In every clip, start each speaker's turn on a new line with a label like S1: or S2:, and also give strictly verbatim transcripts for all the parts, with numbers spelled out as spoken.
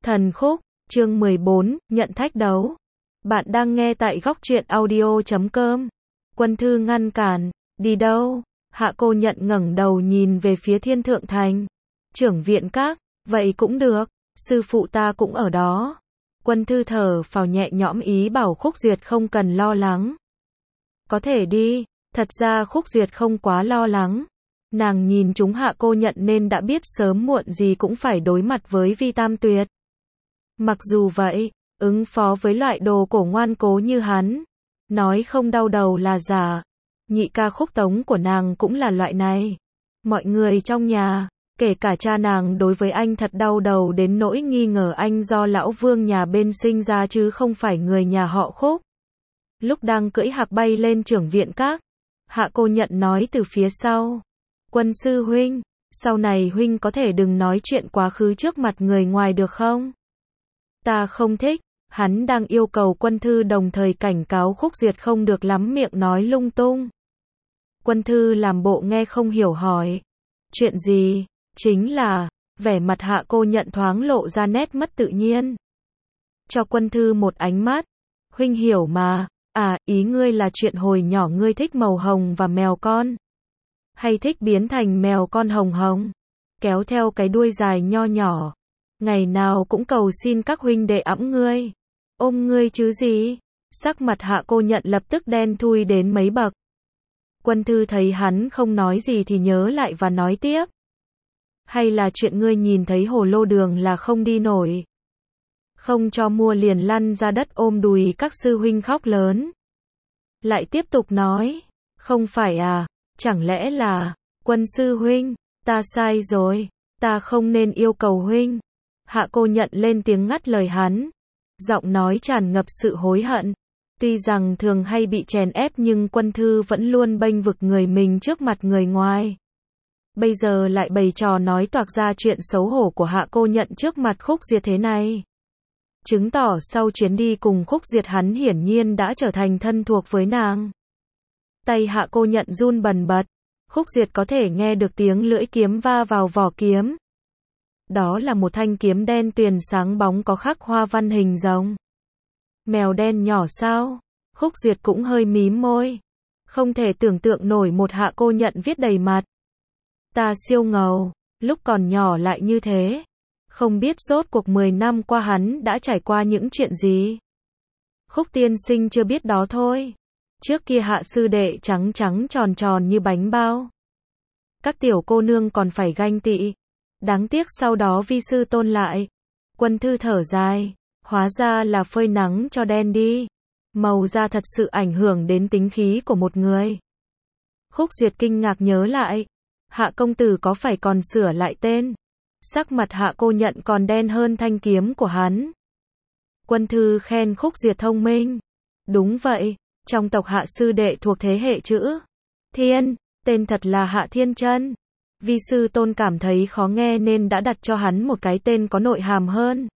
S1: Thần khúc, chương mười bốn, nhận thách đấu. Bạn đang nghe tại góc truyện audio chấm com. Quân Thư ngăn cản, đi đâu? Hạ Cô Nhận ngẩng đầu nhìn về phía Thiên Thượng Thành. Trưởng viện các, vậy cũng được, sư phụ ta cũng ở đó. Quân Thư thở phào nhẹ nhõm ý bảo Khúc Duyệt không cần lo lắng. Có thể đi, thật ra Khúc Duyệt không quá lo lắng. Nàng nhìn chúng Hạ Cô Nhận nên đã biết sớm muộn gì cũng phải đối mặt với Vi Tam Tuyệt. Mặc dù vậy, ứng phó với loại đồ cổ ngoan cố như hắn, nói không đau đầu là giả. Nhị ca Khúc Tống của nàng cũng là loại này. Mọi người trong nhà, kể cả cha nàng đối với anh thật đau đầu đến nỗi nghi ngờ anh do lão vương nhà bên sinh ra chứ không phải người nhà họ Khúc. Lúc đang cưỡi hạc bay lên trưởng viện các, Hạ Cô Nhận nói từ phía sau. Quân sư huynh, sau này huynh có thể đừng nói chuyện quá khứ trước mặt người ngoài được không? Ta không thích. Hắn đang yêu cầu Quân Thư đồng thời cảnh cáo Khúc Duyệt không được lắm miệng nói lung tung. Quân Thư làm bộ nghe không hiểu hỏi. Chuyện gì? Chính là, vẻ mặt Hạ Cô Nhận thoáng lộ ra nét mất tự nhiên. Cho Quân Thư một ánh mắt. Huynh hiểu mà, à, ý ngươi là chuyện hồi nhỏ ngươi thích màu hồng và mèo con. Hay thích biến thành mèo con hồng hồng, kéo theo cái đuôi dài nho nhỏ. Ngày nào cũng cầu xin các huynh đệ ẵm ngươi, ôm ngươi chứ gì. Sắc mặt Hạ Cô Nhận lập tức đen thui đến mấy bậc. Quân Thư thấy hắn không nói gì thì nhớ lại và nói tiếp. Hay là chuyện ngươi nhìn thấy hồ lô đường là không đi nổi, không cho mua liền lăn ra đất ôm đùi các sư huynh khóc lớn. Lại tiếp tục nói, không phải à, chẳng lẽ là, Quân sư huynh, ta sai rồi, ta không nên yêu cầu huynh. Hạ Cô Nhận lên tiếng ngắt lời hắn, giọng nói tràn ngập sự hối hận. Tuy rằng thường hay bị chèn ép nhưng Quân Thư vẫn luôn bênh vực người mình trước mặt người ngoài. Bây giờ lại bày trò nói toạc ra chuyện xấu hổ của Hạ Cô Nhận trước mặt Khúc Duyệt thế này. Chứng tỏ sau chuyến đi cùng Khúc Duyệt hắn hiển nhiên đã trở thành thân thuộc với nàng. Tay Hạ Cô Nhận run bần bật. Khúc Duyệt có thể nghe được tiếng lưỡi kiếm va vào vỏ kiếm. Đó là một thanh kiếm đen tuyền sáng bóng có khắc hoa văn hình rồng. Mèo đen nhỏ sao? Khúc Duyệt cũng hơi mím môi. Không thể tưởng tượng nổi một Hạ Cô Nhận viết đầy mặt. Ta siêu ngầu, lúc còn nhỏ lại như thế. Không biết rốt cuộc mười năm qua hắn đã trải qua những chuyện gì. Khúc tiên sinh chưa biết đó thôi. Trước kia Hạ sư đệ trắng trắng tròn tròn như bánh bao. Các tiểu cô nương còn phải ganh tị. Đáng tiếc sau đó vi sư tôn lại. Quân Thư thở dài. Hóa ra là phơi nắng cho đen đi. Màu da thật sự ảnh hưởng đến tính khí của một người. Khúc Duyệt kinh ngạc nhớ lại. Hạ công tử có phải còn sửa lại tên? Sắc mặt Hạ Cô Nhận còn đen hơn thanh kiếm của hắn. Quân Thư khen Khúc Duyệt thông minh. Đúng vậy, trong tộc Hạ sư đệ thuộc thế hệ chữ Thiên, tên thật là Hạ Thiên Chân. Vi sư tôn cảm thấy khó nghe nên đã đặt cho hắn một cái tên có nội hàm hơn.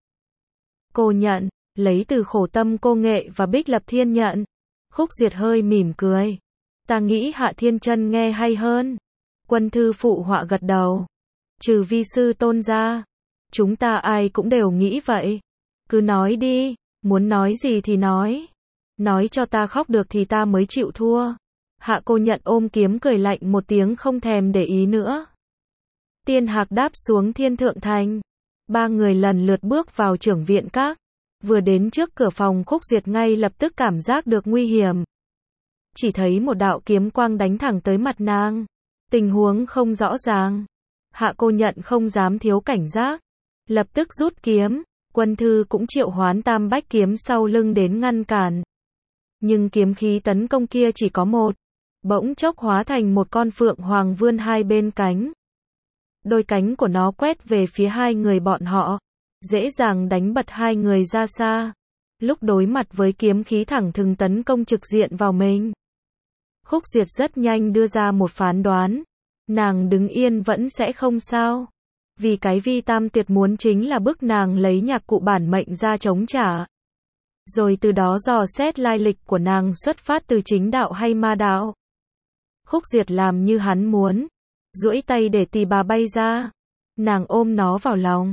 S1: Cô Nhận, lấy từ khổ tâm cô nghệ và bích lập thiên nhận. Khúc Duyệt hơi mỉm cười. Ta nghĩ Hạ Thiên Chân nghe hay hơn. Quân Thư phụ họa gật đầu. Trừ vi sư tôn ra, chúng ta ai cũng đều nghĩ vậy. Cứ nói đi, muốn nói gì thì nói. Nói cho ta khóc được thì ta mới chịu thua. Hạ Cô Nhận ôm kiếm cười lạnh một tiếng không thèm để ý nữa. Tiên hạc đáp xuống Thiên Thượng Thành. Ba người lần lượt bước vào trưởng viện các. Vừa đến trước cửa phòng Khúc Duyệt ngay lập tức cảm giác được nguy hiểm. Chỉ thấy một đạo kiếm quang đánh thẳng tới mặt nàng. Tình huống không rõ ràng. Hạ Cô Nhận không dám thiếu cảnh giác. Lập tức rút kiếm. Quân Thư cũng triệu hoán tam bách kiếm sau lưng đến ngăn cản. Nhưng kiếm khí tấn công kia chỉ có một. Bỗng chốc hóa thành một con phượng hoàng vươn hai bên cánh. Đôi cánh của nó quét về phía hai người bọn họ. Dễ dàng đánh bật hai người ra xa. Lúc đối mặt với kiếm khí thẳng thừng tấn công trực diện vào mình. Khúc Duyệt rất nhanh đưa ra một phán đoán. Nàng đứng yên vẫn sẽ không sao. Vì cái Vi Tam Tuyệt muốn chính là bức nàng lấy nhạc cụ bản mệnh ra chống trả. Rồi từ đó dò xét lai lịch của nàng xuất phát từ chính đạo hay ma đạo. Khúc Duyệt làm như hắn muốn. Duỗi tay để tỳ bà bay ra. Nàng ôm nó vào lòng.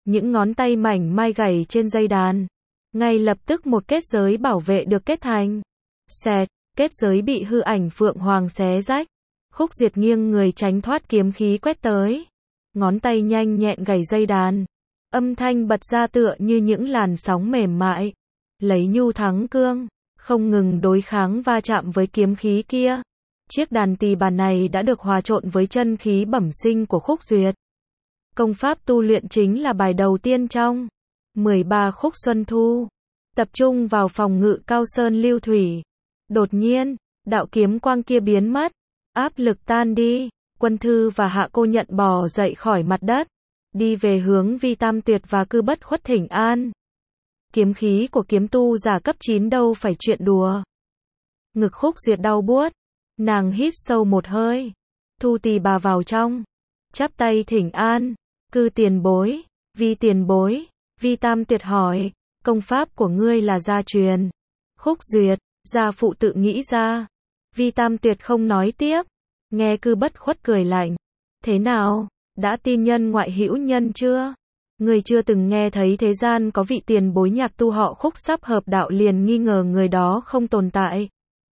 S1: những ngón tay mảnh mai gảy trên dây đàn. Ngay lập tức một kết giới bảo vệ được kết thành. Xẹt, kết giới bị hư ảnh phượng hoàng xé rách. Khúc Duyệt nghiêng người tránh thoát kiếm khí quét tới. Ngón tay nhanh nhẹn gảy dây đàn. Âm thanh bật ra tựa như những làn sóng mềm mại. Lấy nhu thắng cương, không ngừng đối kháng va chạm với kiếm khí kia. Chiếc đàn tỳ bà này đã được hòa trộn với chân khí bẩm sinh của Khúc Duyệt. Công pháp tu luyện chính là bài đầu tiên trong mười ba khúc Xuân Thu. Tập trung vào phòng ngự cao sơn lưu thủy. Đột nhiên, đạo kiếm quang kia biến mất. Áp lực tan đi. Quân Thư và Hạ Cô Nhận bò dậy khỏi mặt đất. Đi về hướng Vi Tam Tuyệt và Cư Bất Khuất thỉnh an. Kiếm khí của kiếm tu giả cấp chín đâu phải chuyện đùa. Ngực Khúc Duyệt đau buốt. Nàng hít sâu một hơi. Thu tỳ bà vào trong. Chắp tay thỉnh an. Cư tiền bối. Vi tiền bối. Vi Tam Tuyệt hỏi. Công pháp của ngươi là gia truyền. Khúc Duyệt. Gia phụ tự nghĩ ra. Vi Tam Tuyệt không nói tiếp. Nghe Cư Bất Khuất cười lạnh. Thế nào? Đã tin nhân ngoại hữu nhân chưa? Người chưa từng nghe thấy thế gian có vị tiền bối nhạc tu họ Khúc sắp hợp đạo liền nghi ngờ người đó không tồn tại.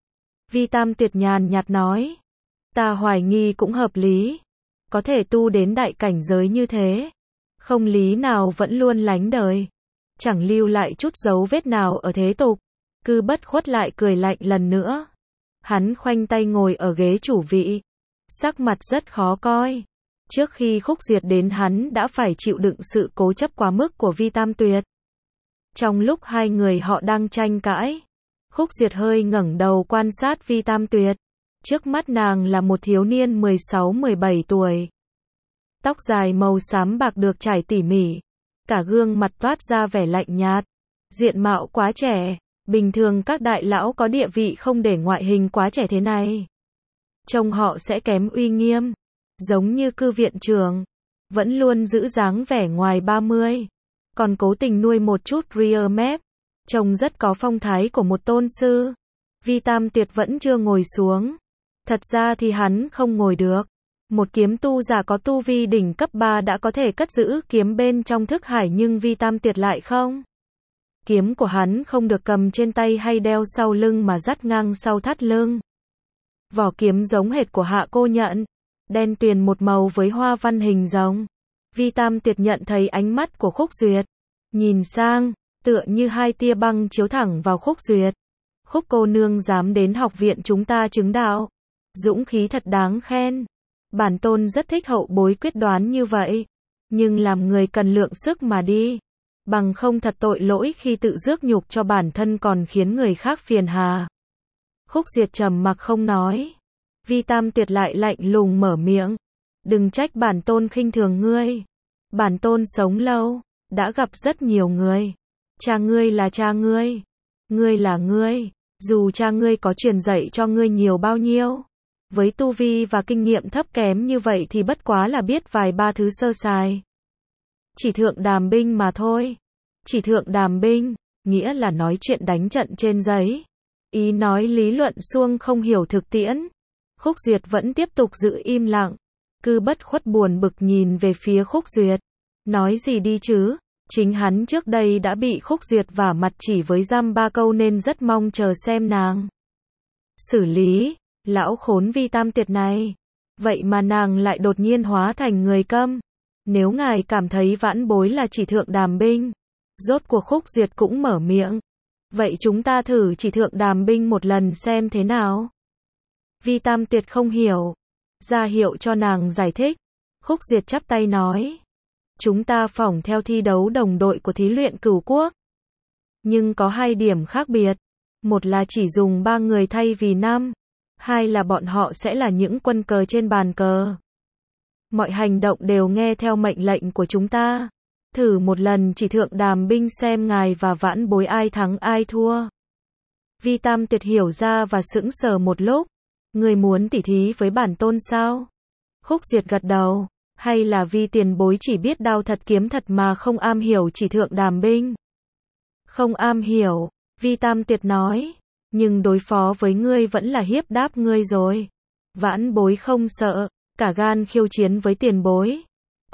S1: Vi Tam Tuyệt nhàn nhạt nói. Ta hoài nghi cũng hợp lý. Có thể tu đến đại cảnh giới như thế. Không lý nào vẫn luôn lánh đời. Chẳng lưu lại chút dấu vết nào ở thế tục. Cư Bất Khuất lại cười lạnh lần nữa. Hắn khoanh tay ngồi ở ghế chủ vị. Sắc mặt rất khó coi. Trước khi Khúc Duyệt đến hắn đã phải chịu đựng sự cố chấp quá mức của Vi Tam Tuyệt. Trong lúc hai người họ đang tranh cãi, Khúc Duyệt hơi ngẩng đầu quan sát Vi Tam Tuyệt. Trước mắt nàng là một thiếu niên mười sáu mười bảy tuổi. Tóc dài màu xám bạc được trải tỉ mỉ. Cả gương mặt toát ra vẻ lạnh nhạt. Diện mạo quá trẻ. Bình thường các đại lão có địa vị không để ngoại hình quá trẻ thế này. Trông họ sẽ kém uy nghiêm. Giống như Cư viện trưởng. Vẫn luôn giữ dáng vẻ ngoài ba mươi. Còn cố tình nuôi một chút rear mép. Trông rất có phong thái của một tôn sư. Vi Tam Tuyệt vẫn chưa ngồi xuống. Thật ra thì hắn không ngồi được. Một kiếm tu giả có tu vi đỉnh cấp ba đã có thể cất giữ kiếm bên trong thức hải nhưng Vi Tam Tuyệt lại không. Kiếm của hắn không được cầm trên tay hay đeo sau lưng mà dắt ngang sau thắt lưng. Vỏ kiếm giống hệt của Hạ Cô Nhận. Đen tuyền một màu với hoa văn hình rồng. Vi Tam Tuyệt nhận thấy ánh mắt của Khúc Duyệt. Nhìn sang, tựa như hai tia băng chiếu thẳng vào Khúc Duyệt. Khúc cô nương dám đến học viện chúng ta chứng đạo. Dũng khí thật đáng khen. Bản tôn rất thích hậu bối quyết đoán như vậy. Nhưng làm người cần lượng sức mà đi. Bằng không thật tội lỗi khi tự rước nhục cho bản thân còn khiến người khác phiền hà. Khúc Duyệt trầm mặc không nói. Vi Tam Tuyệt lại lạnh lùng mở miệng. Đừng trách bản tôn khinh thường ngươi. Bản tôn sống lâu, đã gặp rất nhiều người. Cha ngươi là cha ngươi. Ngươi là ngươi. Dù cha ngươi có truyền dạy cho ngươi nhiều bao nhiêu. Với tu vi và kinh nghiệm thấp kém như vậy thì bất quá là biết vài ba thứ sơ sài. Chỉ thượng đàm binh mà thôi. Chỉ thượng đàm binh, nghĩa là nói chuyện đánh trận trên giấy. Ý nói lý luận suông không hiểu thực tiễn. Khúc Duyệt vẫn tiếp tục giữ im lặng. Cư Bất Khuất buồn bực nhìn về phía Khúc Duyệt. Nói gì đi chứ, chính hắn trước đây đã bị Khúc Duyệt vả mặt chỉ với dăm ba câu nên rất mong chờ xem nàng xử lý, lão khốn Vi Tam Tuyệt này. Vậy mà nàng lại đột nhiên hóa thành người câm. Nếu ngài cảm thấy vãn bối là chỉ thượng đàm binh. Rốt cuộc Khúc Duyệt cũng mở miệng. Vậy chúng ta thử chỉ thượng đàm binh một lần xem thế nào. Vi Tam Tuyệt không hiểu. Ra hiệu cho nàng giải thích. Khúc Duyệt chắp tay nói. Chúng ta phỏng theo thi đấu đồng đội của thí luyện cửu quốc. Nhưng có hai điểm khác biệt. Một là chỉ dùng ba người thay vì năm. Hai là bọn họ sẽ là những quân cờ trên bàn cờ. Mọi hành động đều nghe theo mệnh lệnh của chúng ta. Thử một lần chỉ thượng đàm binh xem ngài và vãn bối ai thắng ai thua. Vi Tam Tuyệt hiểu ra và sững sờ một lúc. Người muốn tỉ thí với bản tôn sao? Khúc Duyệt gật đầu. Hay là Vi tiền bối chỉ biết đao thật kiếm thật mà không am hiểu chỉ thượng đàm binh? Không am hiểu, Vi Tam Tuyệt nói. Nhưng đối phó với ngươi vẫn là hiếp đáp ngươi rồi. Vãn bối không sợ, cả gan khiêu chiến với tiền bối.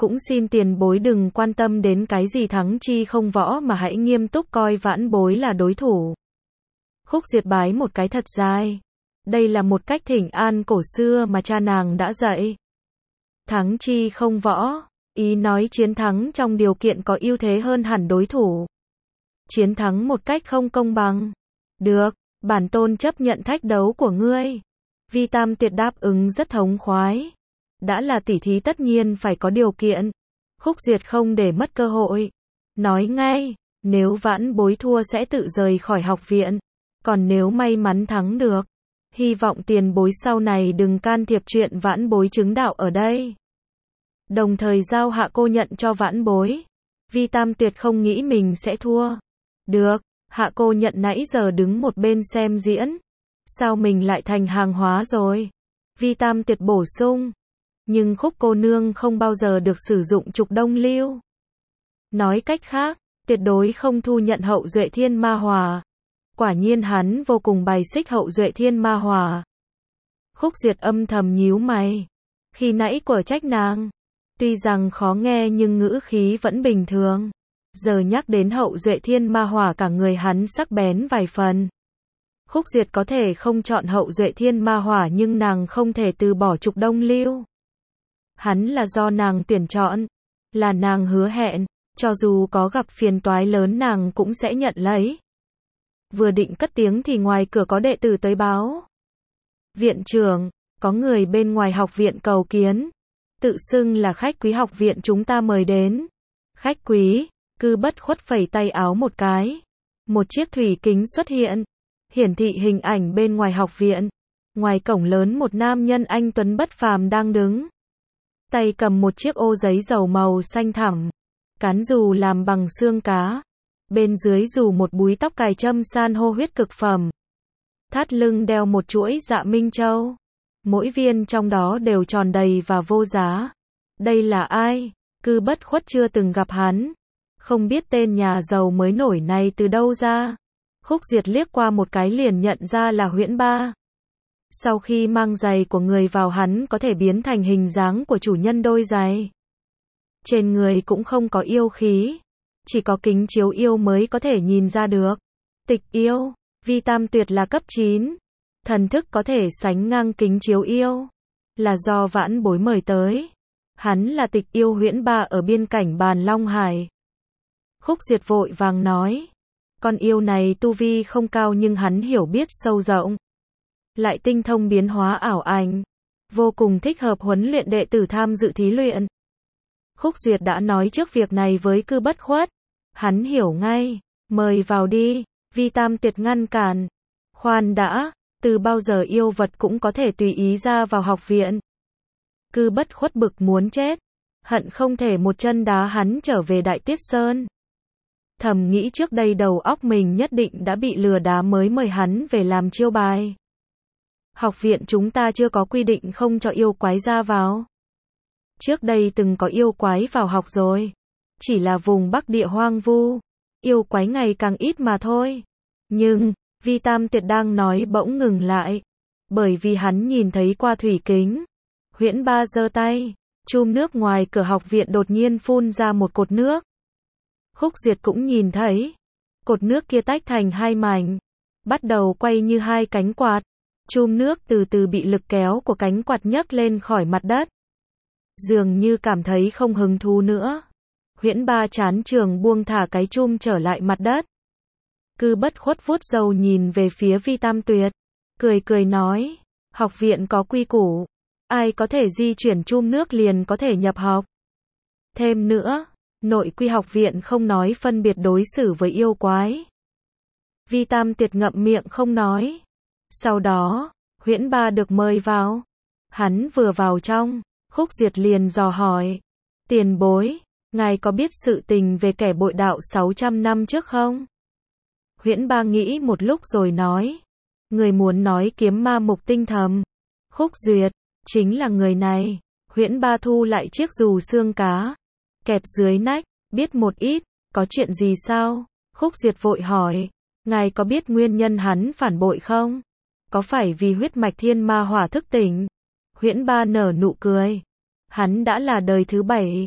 S1: Cũng xin tiền bối đừng quan tâm đến cái gì thắng chi không võ mà hãy nghiêm túc coi vãn bối là đối thủ. Khúc Duyệt bái một cái thật dài. Đây là một cách thỉnh an cổ xưa mà cha nàng đã dạy. Thắng chi không võ, ý nói chiến thắng trong điều kiện có ưu thế hơn hẳn đối thủ. Chiến thắng một cách không công bằng. Được, bản tôn chấp nhận thách đấu của ngươi. Vi Tam Tuyệt đáp ứng rất thống khoái. Đã là tỉ thí tất nhiên phải có điều kiện. Khúc Duyệt không để mất cơ hội. Nói ngay, nếu vãn bối thua sẽ tự rời khỏi học viện. Còn nếu may mắn thắng được, hy vọng tiền bối sau này đừng can thiệp chuyện vãn bối chứng đạo ở đây. Đồng thời giao Hạ cô nhận cho vãn bối. Vi Tam Tuyệt không nghĩ mình sẽ thua. Được, Hạ cô nhận nãy giờ đứng một bên xem diễn. Sao mình lại thành hàng hóa rồi? Vi Tam Tuyệt bổ sung. Nhưng Khúc cô nương không bao giờ được sử dụng trục đông lưu. Nói cách khác, tuyệt đối không thu nhận hậu duệ thiên ma hỏa. Quả nhiên hắn vô cùng bài xích hậu duệ thiên ma hỏa. Khúc Duyệt âm thầm nhíu mày. Khi nãy của trách nàng. Tuy rằng khó nghe nhưng ngữ khí vẫn bình thường. Giờ nhắc đến hậu duệ thiên ma hỏa cả người hắn sắc bén vài phần. Khúc Duyệt có thể không chọn hậu duệ thiên ma hỏa nhưng nàng không thể từ bỏ trục đông lưu. Hắn là do nàng tuyển chọn. Là nàng hứa hẹn. Cho dù có gặp phiền toái lớn nàng cũng sẽ nhận lấy. Vừa định cất tiếng thì ngoài cửa có đệ tử tới báo. Viện trưởng, có người bên ngoài học viện cầu kiến. Tự xưng là khách quý học viện chúng ta mời đến. Khách quý, Cư Bất Khuất phẩy tay áo một cái. Một chiếc thủy kính xuất hiện. Hiển thị hình ảnh bên ngoài học viện. Ngoài cổng lớn một nam nhân anh tuấn bất phàm đang đứng. Tay cầm một chiếc ô giấy dầu màu xanh thẳm. Cán dù làm bằng xương cá. Bên dưới dù một búi tóc cài châm san hô huyết cực phẩm. Thắt lưng đeo một chuỗi dạ minh châu. Mỗi viên trong đó đều tròn đầy và vô giá. Đây là ai? Cư Bất Khuất chưa từng gặp hắn. Không biết tên nhà giàu mới nổi này từ đâu ra. Khúc Duyệt liếc qua một cái liền nhận ra là Huyễn Ba. Sau khi mang giày của người vào hắn có thể biến thành hình dáng của chủ nhân đôi giày. Trên người cũng không có yêu khí. Chỉ có kính chiếu yêu mới có thể nhìn ra được. Tịch yêu, Vi Tam Tuyệt là cấp chín. Thần thức có thể sánh ngang kính chiếu yêu. Là do vãn bối mời tới. Hắn là tịch yêu Huyễn Ba ở biên cảnh Bàn Long Hải. Khúc Duyệt vội vàng nói. Con yêu này tu vi không cao nhưng hắn hiểu biết sâu rộng. Lại tinh thông biến hóa ảo ảnh. Vô cùng thích hợp huấn luyện đệ tử tham dự thí luyện. Khúc Duyệt đã nói trước việc này với Cư Bất Khuất. Hắn hiểu ngay. Mời vào đi. Vi Tam Tuyệt ngăn cản. Khoan đã. Từ bao giờ yêu vật cũng có thể tùy ý ra vào học viện. Cư Bất Khuất bực muốn chết. Hận không thể một chân đá hắn trở về Đại Tuyết Sơn. Thầm nghĩ trước đây đầu óc mình nhất định đã bị lừa đá mới mời hắn về làm chiêu bài. Học viện chúng ta chưa có quy định không cho yêu quái ra vào. Trước đây từng có yêu quái vào học rồi. Chỉ là vùng Bắc địa hoang vu. Yêu quái ngày càng ít mà thôi. Nhưng, Vi Tam Tuyệt đang nói bỗng ngừng lại. Bởi vì hắn nhìn thấy qua thủy kính. Huyễn Ba giơ tay. Chum nước ngoài cửa học viện đột nhiên phun ra một cột nước. Khúc Duyệt cũng nhìn thấy. Cột nước kia tách thành hai mảnh. Bắt đầu quay như hai cánh quạt. Chum nước từ từ bị lực kéo của cánh quạt nhấc lên khỏi mặt đất. Dường như cảm thấy không hứng thú nữa. Huyễn Ba chán trường buông thả cái chum trở lại mặt đất. Cư Bất Khuất vuốt râu nhìn về phía Vi Tam Tuyệt. Cười cười nói. Học viện có quy củ. Ai có thể di chuyển chum nước liền có thể nhập học. Thêm nữa, nội quy học viện không nói phân biệt đối xử với yêu quái. Vi Tam Tuyệt ngậm miệng không nói. Sau đó, Huyễn Ba được mời vào. Hắn vừa vào trong, Khúc Duyệt liền dò hỏi. Tiền bối, ngài có biết sự tình về kẻ bội đạo sáu trăm năm trước không? Huyễn Ba nghĩ một lúc rồi nói. Người muốn nói kiếm ma Mục Tinh Thầm. Khúc Duyệt, chính là người này. Huyễn Ba thu lại chiếc dù xương cá. Kẹp dưới nách, biết một ít, có chuyện gì sao? Khúc Duyệt vội hỏi. Ngài có biết nguyên nhân hắn phản bội không? Có phải vì huyết mạch thiên ma hỏa thức tỉnh? Huyễn Ba nở nụ cười. Hắn đã là đời thứ bảy.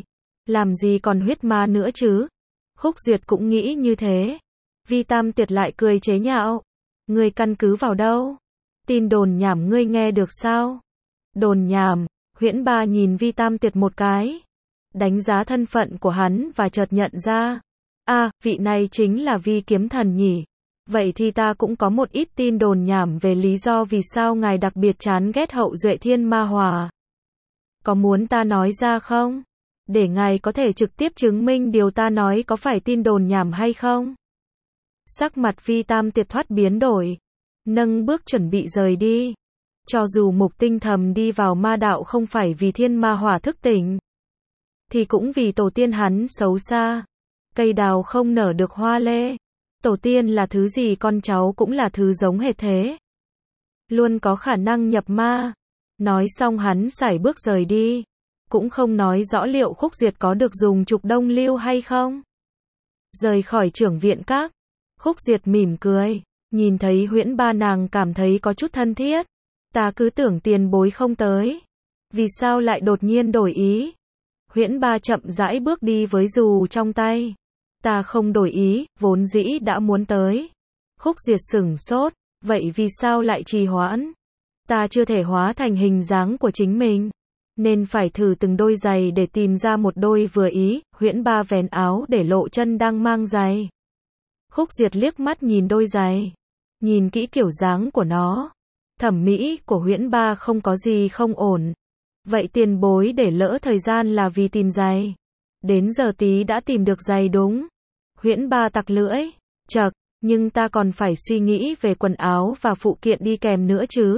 S1: Làm gì còn huyết ma nữa chứ? Khúc Duyệt cũng nghĩ như thế. Vi Tam Tiệt lại cười chế nhạo. Ngươi căn cứ vào đâu? Tin đồn nhảm ngươi nghe được sao? Đồn nhảm. Huyễn Ba nhìn Vi Tam Tiệt một cái. Đánh giá thân phận của hắn và chợt nhận ra. À, vị này chính là Vi Kiếm Thần nhỉ? Vậy thì ta cũng có một ít tin đồn nhảm về lý do vì sao ngài đặc biệt chán ghét Hậu Duệ Thiên Ma Hỏa. Có muốn ta nói ra không? Để ngài có thể trực tiếp chứng minh điều ta nói có phải tin đồn nhảm hay không? Sắc mặt Vi Tam Tiệt thoát biến đổi. Nâng bước chuẩn bị rời đi. Cho dù Mục Tinh Thầm đi vào ma đạo không phải vì thiên ma hỏa thức tỉnh, thì cũng vì tổ tiên hắn xấu xa. Cây đào không nở được hoa lê. Tổ tiên là thứ gì con cháu cũng là thứ giống hệt thế. Luôn có khả năng nhập ma. Nói xong hắn sải bước rời đi. Cũng không nói rõ liệu Khúc Duyệt có được dùng trục đông lưu hay không. Rời khỏi trưởng viện các. Khúc Duyệt mỉm cười. Nhìn thấy Huyễn Ba nàng cảm thấy có chút thân thiết. Ta cứ tưởng tiền bối không tới. Vì sao lại đột nhiên đổi ý? Huyễn Ba chậm rãi bước đi với dù trong tay. Ta không đổi ý, vốn dĩ đã muốn tới. Khúc Duyệt sửng sốt. Vậy vì sao lại trì hoãn? Ta chưa thể hóa thành hình dáng của chính mình. Nên phải thử từng đôi giày để tìm ra một đôi vừa ý. Huyễn Ba vén áo để lộ chân đang mang giày. Khúc Duyệt liếc mắt nhìn đôi giày. Nhìn kỹ kiểu dáng của nó. Thẩm mỹ của Huyễn Ba không có gì không ổn. Vậy tiền bối để lỡ thời gian là vì tìm giày. Đến giờ tí đã tìm được giày đúng. Huyễn Ba tặc lưỡi. Chậc, nhưng ta còn phải suy nghĩ về quần áo và phụ kiện đi kèm nữa chứ.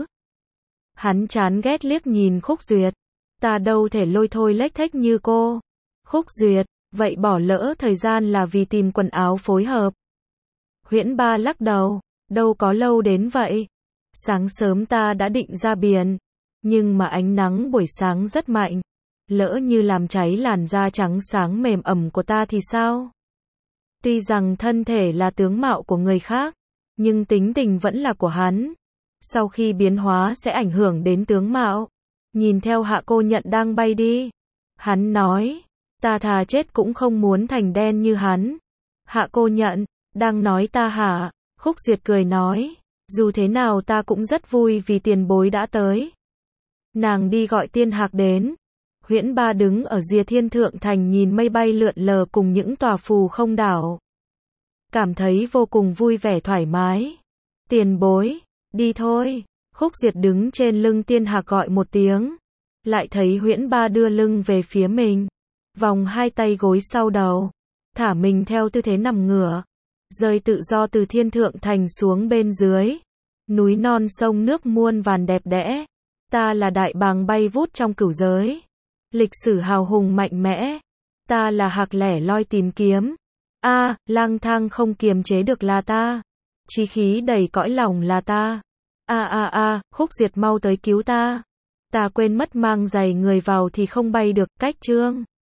S1: Hắn chán ghét liếc nhìn Khúc Duyệt. Ta đâu thể lôi thôi lếch thếch như cô. Khúc Duyệt, vậy bỏ lỡ thời gian là vì tìm quần áo phối hợp. Huyễn Ba lắc đầu. Đâu có lâu đến vậy. Sáng sớm ta đã định ra biển. Nhưng mà ánh nắng buổi sáng rất mạnh. Lỡ như làm cháy làn da trắng sáng mềm ẩm của ta thì sao? Tuy rằng thân thể là tướng mạo của người khác, nhưng tính tình vẫn là của hắn. Sau khi biến hóa sẽ ảnh hưởng đến tướng mạo. Nhìn theo Hạ Cô Nhận đang bay đi. Hắn nói, ta thà chết cũng không muốn thành đen như hắn. Hạ Cô Nhận, đang nói ta hả? Khúc Duyệt cười nói, dù thế nào ta cũng rất vui vì tiền bối đã tới. Nàng đi gọi Tiên Hạc đến. Huyễn Ba đứng ở rìa thiên thượng thành nhìn mây bay lượn lờ cùng những tòa phù không đảo. Cảm thấy vô cùng vui vẻ thoải mái. Tiền bối, đi thôi. Khúc Duyệt đứng trên lưng Tiên Hạc gọi một tiếng. Lại thấy Huyễn Ba đưa lưng về phía mình. Vòng hai tay gối sau đầu. Thả mình theo tư thế nằm ngửa. Rơi tự do từ thiên thượng thành xuống bên dưới. Núi non sông nước muôn vàn đẹp đẽ. Ta là đại bàng bay vút trong cửu giới. Lịch sử hào hùng mạnh mẽ. Ta là hạc lẻ loi tìm kiếm. A, à, lang thang không kiềm chế được là ta. Chí khí đầy cõi lòng là ta. A a a, Khúc Duyệt mau tới cứu ta. Ta quên mất mang giày người vào thì không bay được, cách chương.